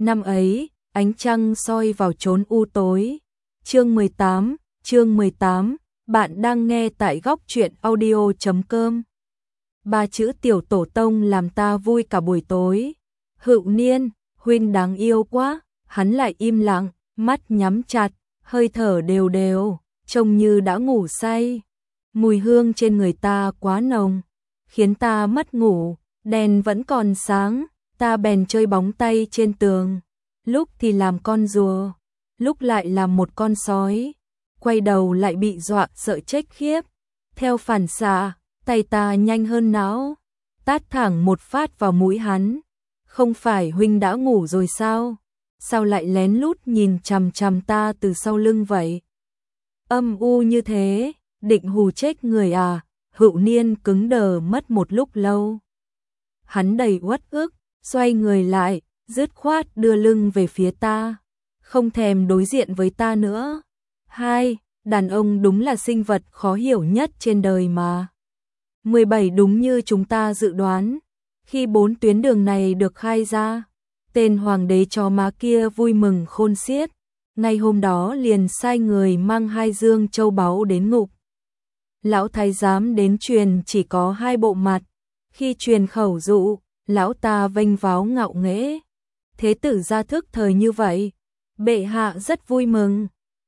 Năm ấy, ánh trăng soi vào chốn u tối. Chương 18, bạn đang nghe tại góc truyện audio.com. Ba chữ tiểu tổ tông làm ta vui cả buổi tối. Hữu Niên, huynh đáng yêu quá, hắn lại im lặng, mắt nhắm chặt, hơi thở đều đều, trông như đã ngủ say. Mùi hương trên người ta quá nồng, khiến ta mất ngủ, đèn vẫn còn sáng, ta bèn chơi bóng tay trên tường. Lúc thì làm con rùa, lúc lại làm một con sói, quay đầu lại bị dọa sợ chết khiếp. Theo phản xạ, tay ta nhanh hơn não, tát thẳng một phát vào mũi hắn. Không phải huynh đã ngủ rồi sao? Sao lại lén lút nhìn chằm chằm ta từ sau lưng vậy? Âm u như thế, định hù chết người à? Hữu Niên cứng đờ mất một lúc lâu. Hắn đầy uất ức, xoay người lại, dứt khoát đưa lưng về phía ta, không thèm đối diện với ta nữa. Đàn ông đúng là sinh vật khó hiểu nhất trên đời mà. 17 đúng như chúng ta dự đoán, khi 4 tuyến đường này được khai ra, tên hoàng đế chó má kia vui mừng khôn xiết. Ngay hôm đó liền sai người mang 2 dương châu báu đến ngục. Lão thái giám đến truyền chỉ có 2 bộ mặt, khi truyền khẩu dụ, lão ta vênh váo ngạo nghễ. Thế tử gia thức thời như vậy, bệ hạ rất vui mừng.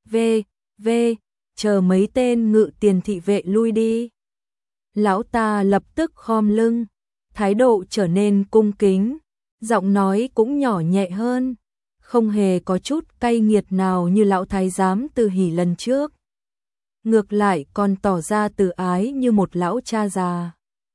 Chờ mấy tên ngự tiền thị vệ lui đi. Lão ta lập tức khom lưng, thái độ trở nên cung kính, giọng nói cũng nhỏ nhẹ hơn, không hề có chút cay nghiệt nào như lão thái giám Từ Hỷ lần trước. Ngược lại còn tỏ ra từ ái như một lão cha già.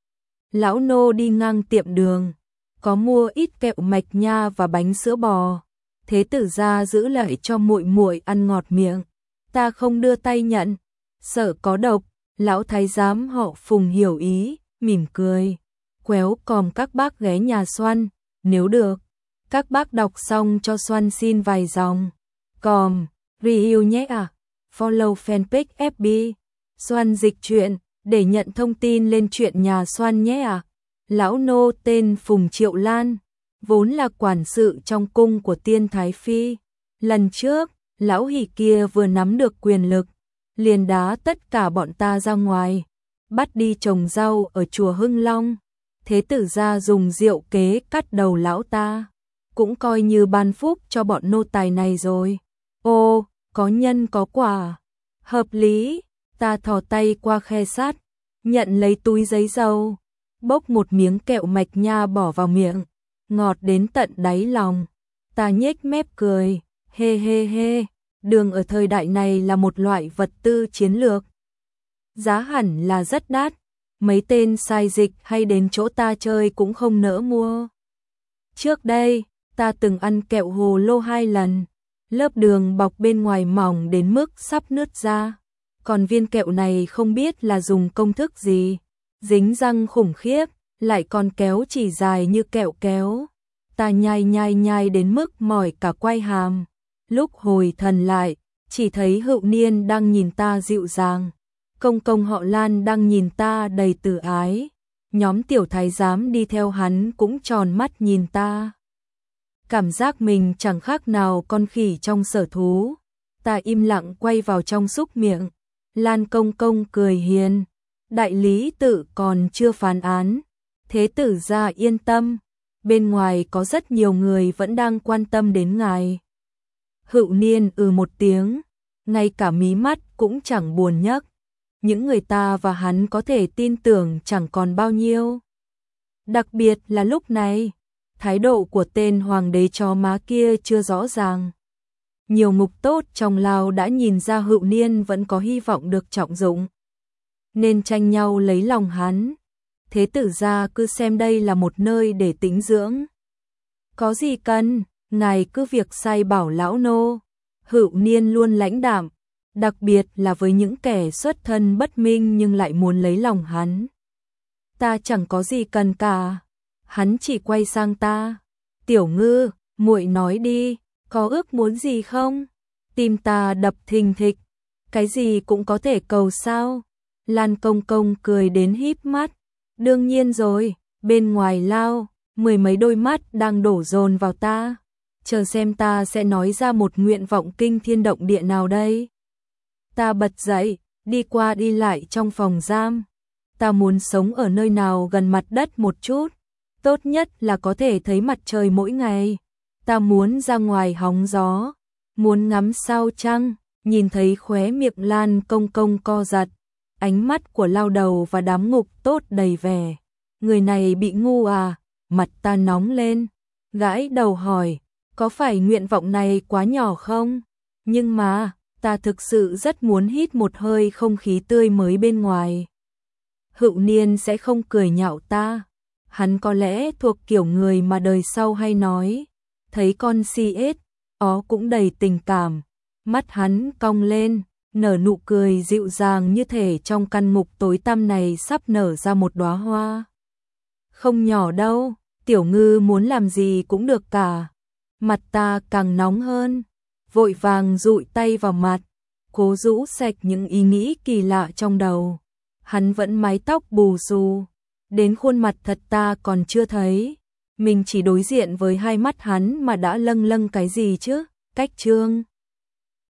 Lão nô đi ngang tiệm đường, có mua ít kẹo mạch nha và bánh sữa bò, thế tử gia giữ lại cho muội muội ăn ngọt miệng. Ta không đưa tay nhận, sợ có độc. Lão thái giám họ Phùng hiểu ý, mỉm cười, quéo còm các bác ghé nhà Xoăn, nếu được, các bác đọc xong cho Xoăn xin vài dòng. Còm, review nhé à, follow fanpage FB, Xoăn dịch truyện, để nhận thông tin lên truyện nhà Xoăn nhé à. Lão nô tên Phùng Triệu Lan, vốn là quản sự trong cung của Tiên Thái Phi. Lần trước, lão hỷ kia vừa nắm được quyền lực, liền đá tất cả bọn ta ra ngoài, bắt đi trồng rau ở chùa Hưng Long. Thế tử gia dùng diệu kế cắt đầu lão ta, cũng coi như ban phúc cho bọn nô tài này rồi. Ô, có nhân có quả, hợp lý. Ta thò tay qua khe sắt, nhận lấy túi giấy dầu, bốc một miếng kẹo mạch nha bỏ vào miệng, ngọt đến tận đáy lòng. Ta nhếch mép cười, hê. Đường ở thời đại này là một loại vật tư chiến lược, giá hẳn là rất đắt, mấy tên sai dịch hay đến chỗ ta chơi cũng không nỡ mua. Trước đây, ta từng ăn kẹo hồ lô 2 lần, lớp đường bọc bên ngoài mỏng đến mức sắp nứt ra, còn viên kẹo này không biết là dùng công thức gì, dính răng khủng khiếp, lại còn kéo chỉ dài như kẹo kéo. Ta nhai đến mức mỏi cả quai hàm. Lúc hồi thần lại, chỉ thấy Hữu Niên đang nhìn ta dịu dàng, công họ Lan đang nhìn ta đầy từ ái, nhóm tiểu thái giám đi theo hắn cũng tròn mắt nhìn ta. Cảm giác mình chẳng khác nào con khỉ trong sở thú. Ta im lặng quay vào trong xúc miệng. Lan công cười hiền, đại lý tự còn chưa phán án, thế tử gia yên tâm, bên ngoài có rất nhiều người vẫn đang quan tâm đến ngài. Hữu Niên một tiếng, ngay cả mí mắt cũng chẳng buồn nhấc. Những người ta và hắn có thể tin tưởng chẳng còn bao nhiêu. Đặc biệt là lúc này, thái độ của tên hoàng đế chó má kia chưa rõ ràng. Nhiều ngục tốt trong lao đã nhìn ra Hữu Niên vẫn có hy vọng được trọng dụng, nên tranh nhau lấy lòng hắn. Thế tử gia cứ xem đây là một nơi để tĩnh dưỡng. Có gì cần, ngài cứ việc sai bảo lão nô. Hữu Niên luôn lãnh đạm, đặc biệt là với những kẻ xuất thân bất minh nhưng lại muốn lấy lòng hắn. Ta chẳng có gì cần cả. Hắn chỉ quay sang ta, Tiểu Ngư, muội nói đi, có ước muốn gì không? Tim ta đập thình thịch, cái gì cũng có thể cầu sao? Lan công cười đến híp mắt, đương nhiên rồi. Bên ngoài lao, 10 mấy đôi mắt đang đổ dồn vào ta. chờ xem ta sẽ nói ra một nguyện vọng kinh thiên động địa nào đây. Ta bật dậy, đi qua đi lại trong phòng giam. Ta muốn sống ở nơi nào gần mặt đất một chút, tốt nhất là có thể thấy mặt trời mỗi ngày. Ta muốn ra ngoài hóng gió, muốn ngắm sao trăng, nhìn thấy khóe miệng Lan Công Công co giật, ánh mắt của lao đầu và đám ngục tốt đầy vẻ. Người này bị ngu à? Mặt ta nóng lên, gãi đầu hỏi, có phải nguyện vọng này quá nhỏ không? Nhưng mà, ta thực sự rất muốn hít một hơi không khí tươi mới bên ngoài. Hữu Niên sẽ không cười nhạo ta. Hắn có lẽ thuộc kiểu người mà đời sau hay nói, thấy con si ếch, ó cũng đầy tình cảm. Mắt hắn cong lên, nở nụ cười dịu dàng như thể trong căn ngục tối tăm này sắp nở ra một đóa hoa. Không nhỏ đâu, Tiểu Ngư muốn làm gì cũng được cả. Mặt ta càng nóng hơn, vội vàng dụi tay vào mặt, cố rũ sạch những ý nghĩ kỳ lạ trong đầu. Hắn vẫn mái tóc bù xù, đến khuôn mặt thật ta còn chưa thấy. Mình chỉ đối diện với hai mắt hắn mà đã lâng lâng cái gì chứ? Cách trương.